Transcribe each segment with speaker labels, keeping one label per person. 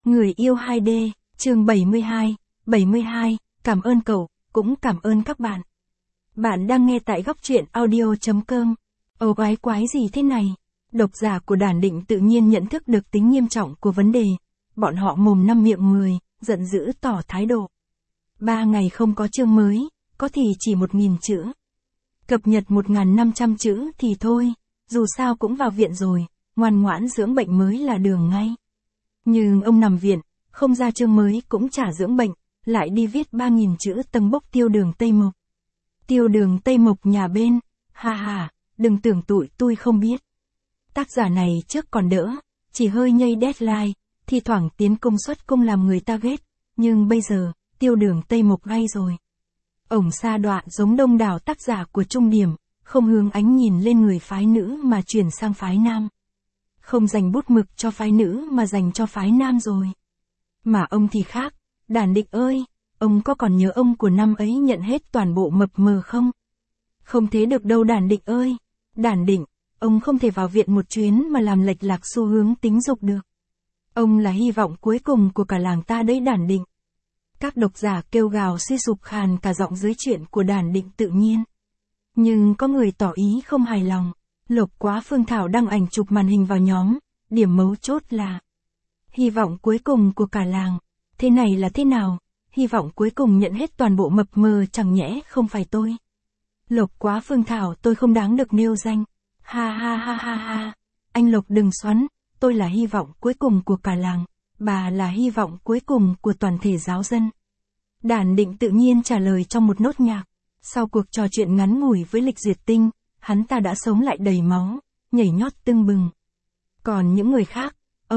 Speaker 1: Người yêu 2D, chương 72, cảm ơn cậu, cũng cảm ơn các bạn. Bạn đang nghe tại góc truyện audio.com. Ồ quái gì thế này? Độc giả của Đản Định tự nhiên nhận thức được tính nghiêm trọng của vấn đề. Bọn họ mồm năm miệng 10, giận dữ tỏ thái độ. 3 ngày không có chương mới, có thì chỉ 1.000 chữ. Cập nhật 1.500 chữ thì thôi, dù sao cũng vào viện rồi, ngoan ngoãn dưỡng bệnh mới là đường ngay. Nhưng ông nằm viện, không ra chương mới cũng chả dưỡng bệnh, lại đi viết 3.000 chữ tâng bốc tiêu đường Tây Mộc. Tiêu đường Tây Mộc nhà bên, ha, đừng tưởng tụi tôi không biết. Tác giả này trước còn đỡ, chỉ hơi nhây deadline, thi thoảng tiến công suất công làm người ta ghét, nhưng bây giờ, tiêu đường Tây Mộc ngay rồi. Ổng sa đọa giống đông đảo tác giả của Trung Điểm, không hướng ánh nhìn lên người phái nữ mà chuyển sang phái nam. Không dành bút mực cho phái nữ mà dành cho phái nam rồi. Mà ông thì khác, Đản Định ơi, ông có còn nhớ ông của năm ấy nhận hết toàn bộ mập mờ không? Không thế được đâu Đản Định ơi, Đản Định, ông không thể vào viện một chuyến mà làm lệch lạc xu hướng tính dục được. Ông là hy vọng cuối cùng của cả làng ta đấy Đản Định. Các độc giả kêu gào suy sụp khàn cả giọng dưới chuyện của Đản Định tự nhiên. Nhưng có người tỏ ý không hài lòng. Lộc Quá Phương Thảo đăng ảnh chụp màn hình vào nhóm, điểm mấu chốt là hy vọng cuối cùng của cả làng. Thế này là thế nào? Hy vọng cuối cùng nhận hết toàn bộ mập mờ chẳng nhẽ không phải tôi. Lộc Quá Phương Thảo tôi không đáng được nêu danh. Ha. Anh Lộc đừng xoắn, tôi là hy vọng cuối cùng của cả làng, bà là hy vọng cuối cùng của toàn thể giáo dân. Đản Định tự nhiên trả lời trong một nốt nhạc. Sau cuộc trò chuyện ngắn ngủi với Lịch Duyệt Tinh, hắn ta đã sống lại đầy máu, nhảy nhót tưng bừng. Còn những người khác,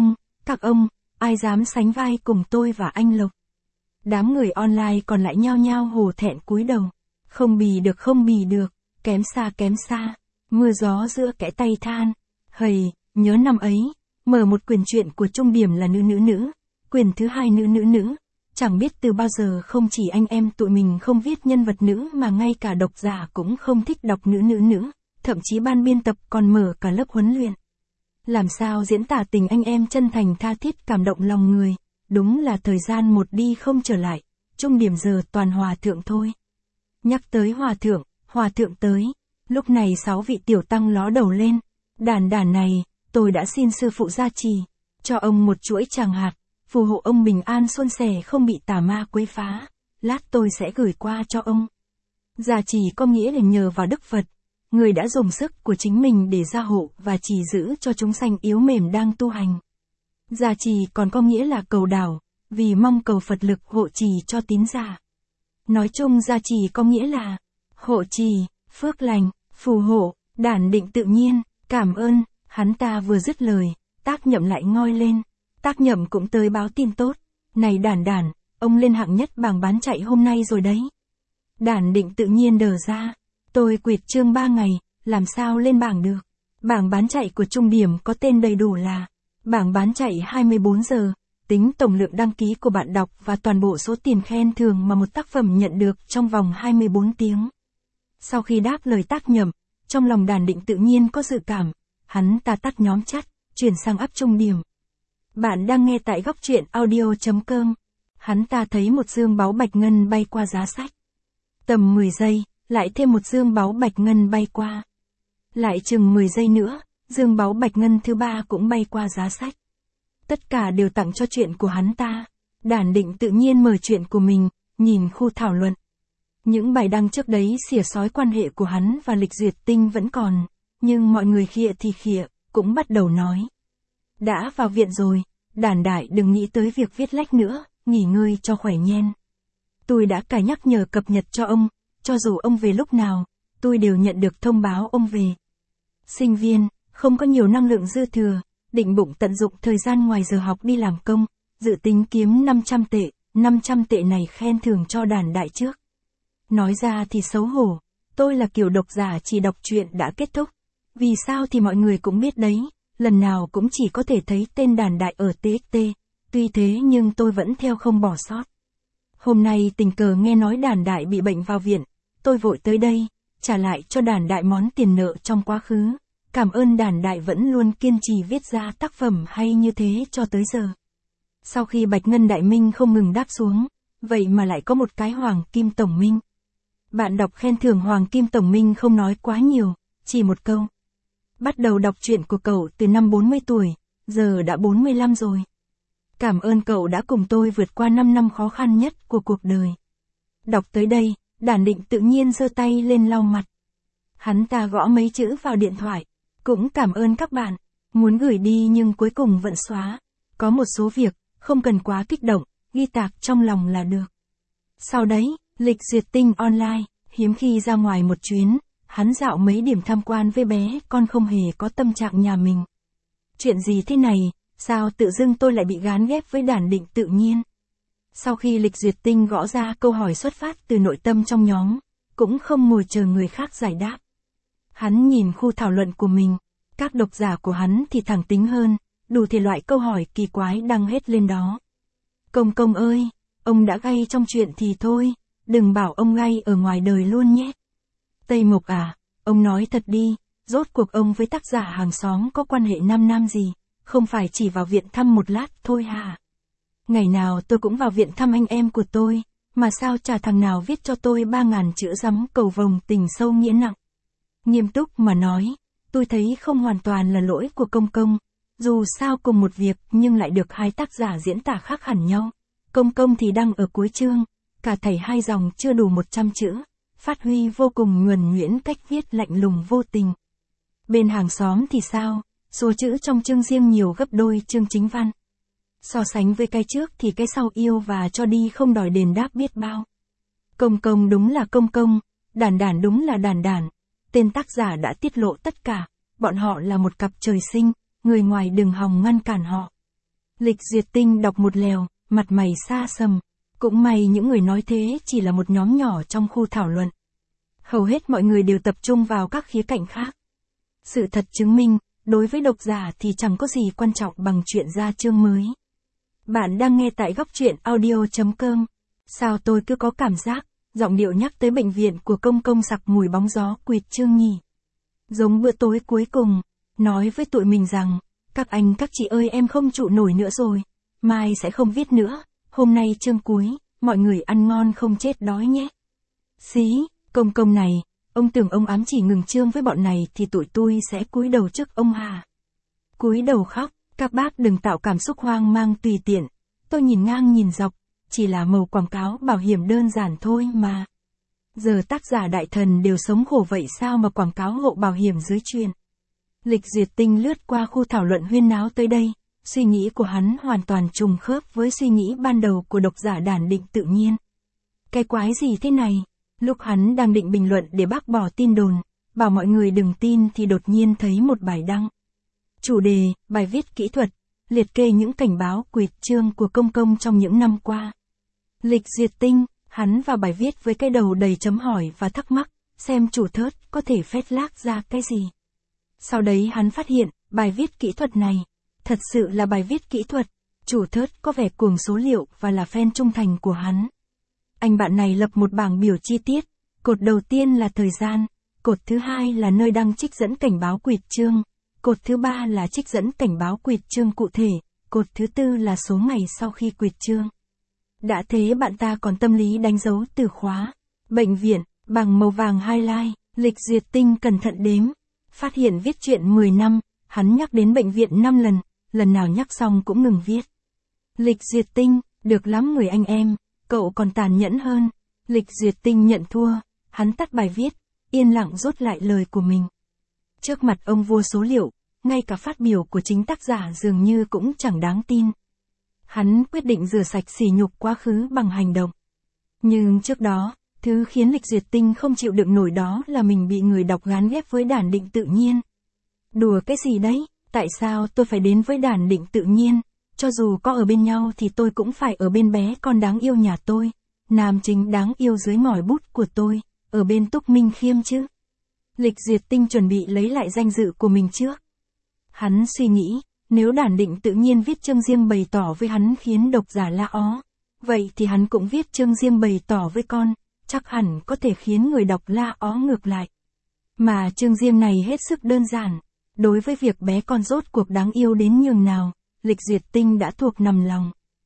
Speaker 1: các ông, ai dám sánh vai cùng tôi và anh Lộc? Đám người online còn lại nhao nhao hổ thẹn cúi đầu. Không bì được, kém xa, mưa gió giữa kẽ tay than. Hầy, nhớ năm ấy, mở một quyển truyện của Trung Điểm là nữ, quyển thứ 2 nữ. Chẳng biết từ bao giờ không chỉ anh em tụi mình không viết nhân vật nữ mà ngay cả độc giả cũng không thích đọc nữ, thậm chí ban biên tập còn mở cả lớp huấn luyện. Làm sao diễn tả tình anh em chân thành tha thiết cảm động lòng người, đúng là thời gian một đi không trở lại, Trung Điểm giờ toàn hòa thượng thôi. Nhắc tới hòa thượng tới, lúc này 6 vị tiểu tăng ló đầu lên, đàn này, tôi đã xin sư phụ gia trì, cho ông một chuỗi tràng hạt, phù hộ ông bình an suôn sẻ không bị tà ma quấy phá, lát tôi sẽ gửi qua cho ông. Gia trì có nghĩa là nhờ vào Đức Phật, người đã dùng sức của chính mình để gia hộ và trì giữ cho chúng sanh yếu mềm đang tu hành. Gia trì còn có nghĩa là cầu đảo, vì mong cầu Phật lực hộ trì cho tín giả. Nói chung gia trì có nghĩa là hộ trì, phước lành, phù hộ. Đản Định tự nhiên, cảm ơn. Hắn ta vừa dứt lời, Tác Nhậm lại ngoi lên. Tác Nhậm cũng tới báo tin tốt. Này Đản, ông lên hạng nhất bảng bán chạy hôm nay rồi đấy. Đản Định tự nhiên đờ ra. Tôi quỵt chương 3 ngày, làm sao lên bảng được? Bảng bán chạy của Trung Điểm có tên đầy đủ là bảng bán chạy 24 giờ, tính tổng lượng đăng ký của bạn đọc và toàn bộ số tiền khen thưởng mà một tác phẩm nhận được trong vòng 24 tiếng. Sau khi đáp lời Tác Nhậm, trong lòng Đản Định tự nhiên có dự cảm, hắn ta tắt nhóm chat, chuyển sang app Trung Điểm. Bạn đang nghe tại góc truyện audio.com. Hắn ta thấy một dương báu bạch ngân bay qua giá sách. Tầm 10 giây, lại thêm một dương báu bạch ngân bay qua. Lại chừng 10 giây nữa, dương báu bạch ngân thứ 3 cũng bay qua giá sách. Tất cả đều tặng cho chuyện của hắn ta. Đản Định tự nhiên mở chuyện của mình, nhìn khu thảo luận. Những bài đăng trước đấy xỉa xói quan hệ của hắn và Lịch Duyệt Tinh vẫn còn, nhưng mọi người khịa thì khịa, cũng bắt đầu nói. Đã vào viện rồi, Đản đại đừng nghĩ tới việc viết lách nữa, nghỉ ngơi cho khỏe nhen. Tôi đã cài nhắc nhở cập nhật cho ông, cho dù ông về lúc nào, tôi đều nhận được thông báo ông về. Sinh viên, không có nhiều năng lượng dư thừa, định bụng tận dụng thời gian ngoài giờ học đi làm công, dự tính kiếm 500 tệ, 500 tệ này khen thưởng cho Đản đại trước. Nói ra thì xấu hổ, tôi là kiểu độc giả chỉ đọc truyện đã kết thúc. Vì sao thì mọi người cũng biết đấy, lần nào cũng chỉ có thể thấy tên Đản đại ở TXT, tuy thế nhưng tôi vẫn theo không bỏ sót. Hôm nay tình cờ nghe nói Đản đại bị bệnh vào viện, tôi vội tới đây, trả lại cho Đản đại món tiền nợ trong quá khứ. Cảm ơn Đản đại vẫn luôn kiên trì viết ra tác phẩm hay như thế cho tới giờ. Sau khi Bạch Ngân Đại Minh không ngừng đáp xuống, vậy mà lại có một cái Hoàng Kim Tổng Minh. Bạn đọc khen thưởng Hoàng Kim Tổng Minh không nói quá nhiều, chỉ một câu. Bắt đầu đọc truyện của cậu từ năm 40 tuổi, giờ đã 45 rồi. Cảm ơn cậu đã cùng tôi vượt qua 5 năm khó khăn nhất của cuộc đời. Đọc tới đây, Đản Định tự nhiên giơ tay lên lau mặt. Hắn ta gõ mấy chữ vào điện thoại. Cũng cảm ơn các bạn. Muốn gửi đi nhưng cuối cùng vẫn xóa. Có một số việc, không cần quá kích động, ghi tạc trong lòng là được. Sau đấy, lịch duyệt tinh online, hiếm khi ra ngoài một chuyến, hắn dạo mấy điểm tham quan với bé con không hề có tâm trạng nhà mình. Chuyện gì thế này, sao tự dưng tôi lại bị gán ghép với Đản Định tự nhiên? Sau khi lịch duyệt tinh gõ ra câu hỏi xuất phát từ nội tâm trong nhóm, cũng không ngồi chờ người khác giải đáp. Hắn nhìn khu thảo luận của mình, các độc giả của hắn thì thẳng tính hơn, đủ thể loại câu hỏi kỳ quái đăng hết lên đó. Công công ơi, ông đã gay trong chuyện thì thôi, đừng bảo ông gay ở ngoài đời luôn nhé. Tây Mộc à, ông nói thật đi, rốt cuộc ông với tác giả hàng xóm có quan hệ nam gì, không phải chỉ vào viện thăm một lát thôi hả? Ngày nào tôi cũng vào viện thăm anh em của tôi, mà sao chả thằng nào viết cho tôi 3.000 chữ rắm cầu vồng tình sâu nghĩa nặng. Nghiêm túc mà nói, tôi thấy không hoàn toàn là lỗi của công công, dù sao cùng một việc nhưng lại được hai tác giả diễn tả khác hẳn nhau. Công công thì đang ở cuối chương, cả thảy 2 dòng chưa đủ 100 chữ, phát huy vô cùng nhuần nhuyễn cách viết lạnh lùng vô tình. Bên hàng xóm thì sao, số chữ trong chương riêng nhiều gấp đôi chương chính văn. So sánh với cái trước thì cái sau yêu và cho đi không đòi đền đáp biết bao. Công công đúng là công công, Đản Đản đúng là Đản Đản. Tên tác giả đã tiết lộ tất cả, bọn họ là một cặp trời sinh, người ngoài đừng hòng ngăn cản họ. Lịch duyệt tinh đọc một lèo, mặt mày xa sầm. Cũng may những người nói thế chỉ là một nhóm nhỏ trong khu thảo luận. Hầu hết mọi người đều tập trung vào các khía cạnh khác. Sự thật chứng minh, đối với độc giả thì chẳng có gì quan trọng bằng chuyện ra chương mới. Bạn đang nghe tại góc truyện audio.com. Sao tôi cứ có cảm giác, giọng điệu nhắc tới bệnh viện của công công sặc mùi bóng gió quỵt chương nhỉ. Giống bữa tối cuối cùng, nói với tụi mình rằng, các anh các chị ơi em không trụ nổi nữa rồi, mai sẽ không viết nữa, hôm nay chương cuối, mọi người ăn ngon không chết đói nhé. Xí, công công này, ông tưởng ông ám chỉ ngừng chương với bọn này thì tụi tôi sẽ cúi đầu trước ông hà. Cúi đầu khóc, các bác đừng tạo cảm xúc hoang mang tùy tiện, tôi nhìn ngang nhìn dọc, chỉ là màu quảng cáo bảo hiểm đơn giản thôi mà. Giờ tác giả đại thần đều sống khổ vậy sao mà quảng cáo hộ bảo hiểm dưới truyền. Lịch duyệt tinh lướt qua khu thảo luận huyên náo tới đây, suy nghĩ của hắn hoàn toàn trùng khớp với suy nghĩ ban đầu của độc giả Đản Định tự nhiên. Cái quái gì thế này? Lúc hắn đang định bình luận để bác bỏ tin đồn, bảo mọi người đừng tin thì đột nhiên thấy một bài đăng. Chủ đề, bài viết kỹ thuật, liệt kê những cảnh báo quỵt chương của công công trong những năm qua. Lịch duyệt tinh, hắn vào bài viết với cái đầu đầy chấm hỏi và thắc mắc, xem chủ thớt có thể phét lác ra cái gì. Sau đấy hắn phát hiện, bài viết kỹ thuật này, thật sự là bài viết kỹ thuật, chủ thớt có vẻ cuồng số liệu và là fan trung thành của hắn. Anh bạn này lập một bảng biểu chi tiết, cột đầu tiên là thời gian, cột thứ hai là nơi đăng trích dẫn cảnh báo quỵt chương, cột thứ ba là trích dẫn cảnh báo quỵt chương cụ thể, cột thứ tư là số ngày sau khi quỵt chương. Đã thế bạn ta còn tâm lý đánh dấu từ khóa, bệnh viện, bằng màu vàng highlight, lịch duyệt tinh cẩn thận đếm. Phát hiện viết chuyện 10 năm, hắn nhắc đến bệnh viện 5 lần, lần nào nhắc xong cũng ngừng viết. Lịch duyệt tinh, được lắm người anh em, cậu còn tàn nhẫn hơn. Lịch duyệt tinh nhận thua, hắn tắt bài viết, yên lặng rút lại lời của mình. Trước mặt ông vua số liệu, ngay cả phát biểu của chính tác giả dường như cũng chẳng đáng tin. Hắn quyết định rửa sạch sỉ nhục quá khứ bằng hành động. Nhưng trước đó, thứ khiến lịch duyệt tinh không chịu đựng nổi đó là mình bị người đọc gán ghép với Đản Định tự nhiên. Đùa cái gì đấy, tại sao tôi phải đến với Đản Định tự nhiên, cho dù có ở bên nhau thì tôi cũng phải ở bên bé con đáng yêu nhà tôi, nam chính đáng yêu dưới ngòi bút của tôi, ở bên Túc Minh Khiêm chứ. Lịch duyệt tinh chuẩn bị lấy lại danh dự của mình trước. Hắn suy nghĩ, nếu Đản Định tự nhiên viết chương riêng bày tỏ với hắn khiến độc giả la ó, vậy thì hắn cũng viết chương riêng bày tỏ với con, chắc hẳn có thể khiến người đọc la ó ngược lại. Mà chương riêng này hết sức đơn giản, đối với việc bé con rốt cuộc đáng yêu đến nhường nào, lịch duyệt tinh đã thuộc nằm lòng.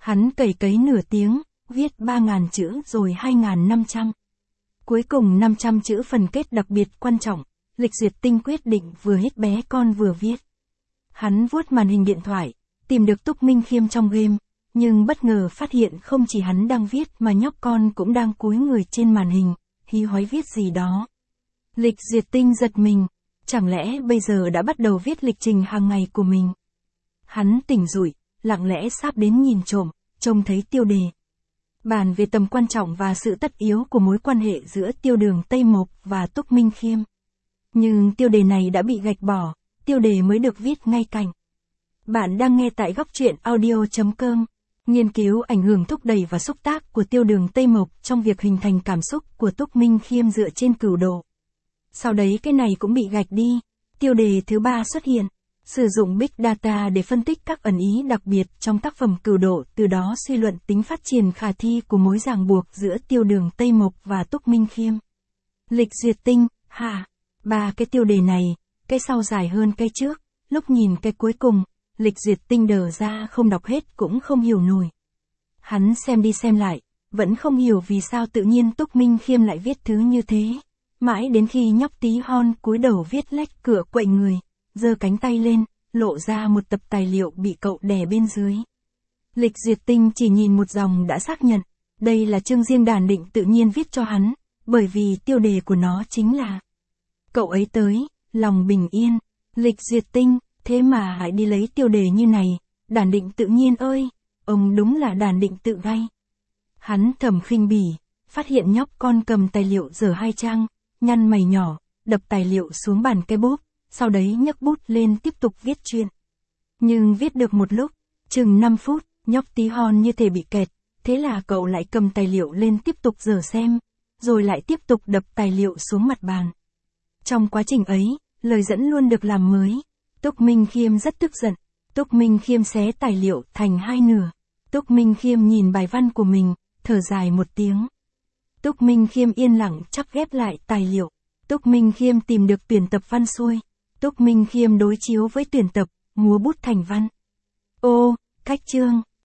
Speaker 1: Hắn cày cấy nửa tiếng, viết 3.000 chữ rồi 2.500. Cuối cùng 500 chữ phần kết đặc biệt quan trọng, Lịch Duyệt Tinh quyết định vừa hết bé con vừa viết. Hắn vuốt màn hình điện thoại, tìm được Túc Minh Khiêm trong game, nhưng bất ngờ phát hiện không chỉ hắn đang viết mà nhóc con cũng đang cúi người trên màn hình, hí hoáy viết gì đó. Lịch Duyệt Tinh giật mình, chẳng lẽ bây giờ đã bắt đầu viết lịch trình hàng ngày của mình. Hắn tỉnh dậy, lặng lẽ sáp đến nhìn trộm, trông thấy tiêu đề. Bàn về tầm quan trọng và sự tất yếu của mối quan hệ giữa Tiêu Đường Tây Mộc và Túc Minh Khiêm. Nhưng tiêu đề này đã bị gạch bỏ, tiêu đề mới được viết ngay cạnh. Bạn đang nghe tại góc truyện audio.com. Nghiên cứu ảnh hưởng thúc đẩy và xúc tác của Tiêu Đường Tây Mộc trong việc hình thành cảm xúc của Túc Minh Khiêm dựa trên Cửu Độ. Sau đấy cái này cũng bị gạch đi. Tiêu đề thứ 3 xuất hiện. Sử dụng Big Data để phân tích các ẩn ý đặc biệt trong tác phẩm Cửu Độ, từ đó suy luận tính phát triển khả thi của mối ràng buộc giữa Tiêu Đường Tây Mộc và Túc Minh Khiêm. Lịch Duyệt Tinh, ba cái tiêu đề này, cái sau dài hơn cái trước, lúc nhìn cái cuối cùng, Lịch Duyệt Tinh đờ ra không đọc hết cũng không hiểu nổi. Hắn xem đi xem lại, vẫn không hiểu vì sao tự nhiên Túc Minh Khiêm lại viết thứ như thế. Mãi đến khi nhóc tí hon cúi đầu viết lách cửa quậy người, giơ cánh tay lên, lộ ra một tập tài liệu bị cậu đè bên dưới. Lịch Duyệt Tinh chỉ nhìn một dòng đã xác nhận, đây là chương riêng Đàn Định tự nhiên viết cho hắn, bởi vì tiêu đề của nó chính là cậu ấy tới, lòng bình yên. Lịch Duyệt Tinh, thế mà hãy đi lấy tiêu đề như này, Đàn Định tự nhiên ơi, ông đúng là Đàn Định tự gay. Hắn thầm khinh bỉ, phát hiện nhóc con cầm tài liệu dở 2 trang, nhăn mày nhỏ, đập tài liệu xuống bàn cái bút, sau đấy nhấc bút lên tiếp tục viết chuyện. Nhưng viết được một lúc, chừng 5 phút, nhóc tí hon như thể bị kẹt, thế là cậu lại cầm tài liệu lên tiếp tục dở xem, rồi lại tiếp tục đập tài liệu xuống mặt bàn. Trong quá trình ấy, lời dẫn luôn được làm mới. Túc Minh Khiêm rất tức giận. Túc Minh Khiêm xé tài liệu thành 2 nửa. Túc Minh Khiêm nhìn bài văn của mình, thở dài một tiếng. Túc Minh Khiêm yên lặng chắp ghép lại tài liệu. Túc Minh Khiêm tìm được tuyển tập văn xuôi. Túc Minh Khiêm đối chiếu với tuyển tập, múa bút thành văn. Ô, cách chương.